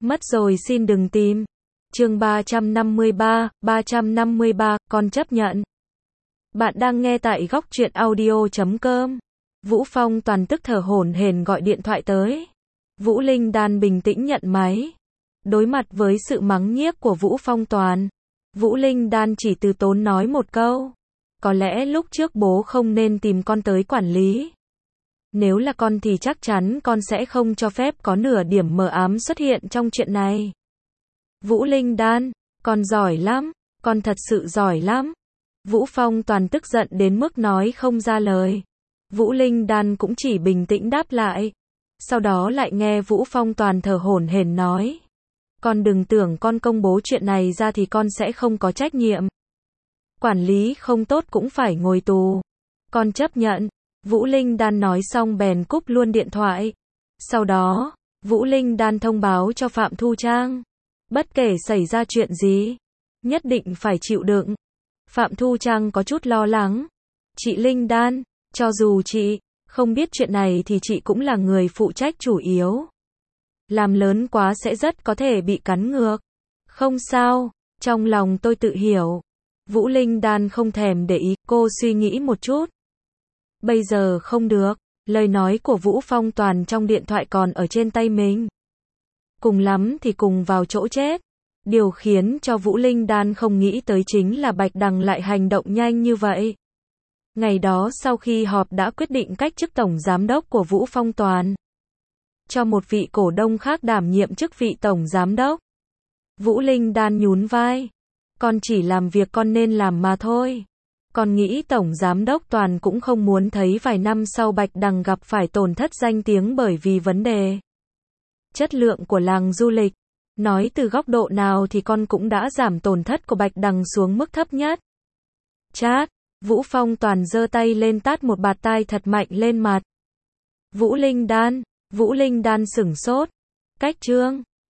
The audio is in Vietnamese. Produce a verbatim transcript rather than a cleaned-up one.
Mất rồi xin đừng tìm. Chương ba trăm năm mươi ba, ba trăm năm mươi ba, con chấp nhận. Bạn đang nghe tại góc truyện audio chấm com. Vũ Phong Toàn tức thở hổn hển gọi điện thoại tới. Vũ Linh Đan bình tĩnh nhận máy. Đối mặt với sự mắng nhiếc của Vũ Phong Toàn, Vũ Linh Đan chỉ từ tốn nói một câu. Có lẽ lúc trước bố không nên tìm con tới quản lý. Nếu là con thì chắc chắn con sẽ không cho phép có nửa điểm mờ ám xuất hiện trong chuyện này. Vũ Linh Đan, con giỏi lắm, con thật sự giỏi lắm. Vũ Phong Toàn tức giận đến mức nói không ra lời. Vũ Linh Đan cũng chỉ bình tĩnh đáp lại. Sau đó lại nghe Vũ Phong Toàn thở hổn hển nói. Con đừng tưởng con công bố chuyện này ra thì con sẽ không có trách nhiệm. Quản lý không tốt cũng phải ngồi tù. Con chấp nhận. Vũ Linh Đan nói xong bèn cúp luôn điện thoại. Sau đó, Vũ Linh Đan thông báo cho Phạm Thu Trang. Bất kể xảy ra chuyện gì, nhất định phải chịu đựng. Phạm Thu Trang có chút lo lắng. Chị Linh Đan, cho dù chị không biết chuyện này thì chị cũng là người phụ trách chủ yếu. Làm lớn quá sẽ rất có thể bị cắn ngược. Không sao, trong lòng tôi tự hiểu. Vũ Linh Đan không thèm để ý, cô suy nghĩ một chút. Bây giờ không được, lời nói của Vũ Phong Toàn trong điện thoại còn ở trên tay mình. Cùng lắm thì cùng vào chỗ chết. Điều khiến cho Vũ Linh Đan không nghĩ tới chính là Bạch Đằng lại hành động nhanh như vậy. Ngày đó sau khi họp đã quyết định cách chức tổng giám đốc của Vũ Phong Toàn, cho một vị cổ đông khác đảm nhiệm chức vị tổng giám đốc. Vũ Linh Đan nhún vai. Con chỉ làm việc con nên làm mà thôi. Con nghĩ tổng giám đốc Toàn cũng không muốn thấy vài năm sau Bạch Đằng gặp phải tổn thất danh tiếng bởi vì vấn đề chất lượng của làng du lịch. Nói từ góc độ nào thì con cũng đã giảm tổn thất của Bạch Đằng xuống mức thấp nhất. Chát, Vũ Phong Toàn giơ tay lên tát một bạt tai thật mạnh lên mặt Vũ Linh Đan. Vũ Linh Đan sửng sốt. Cách chương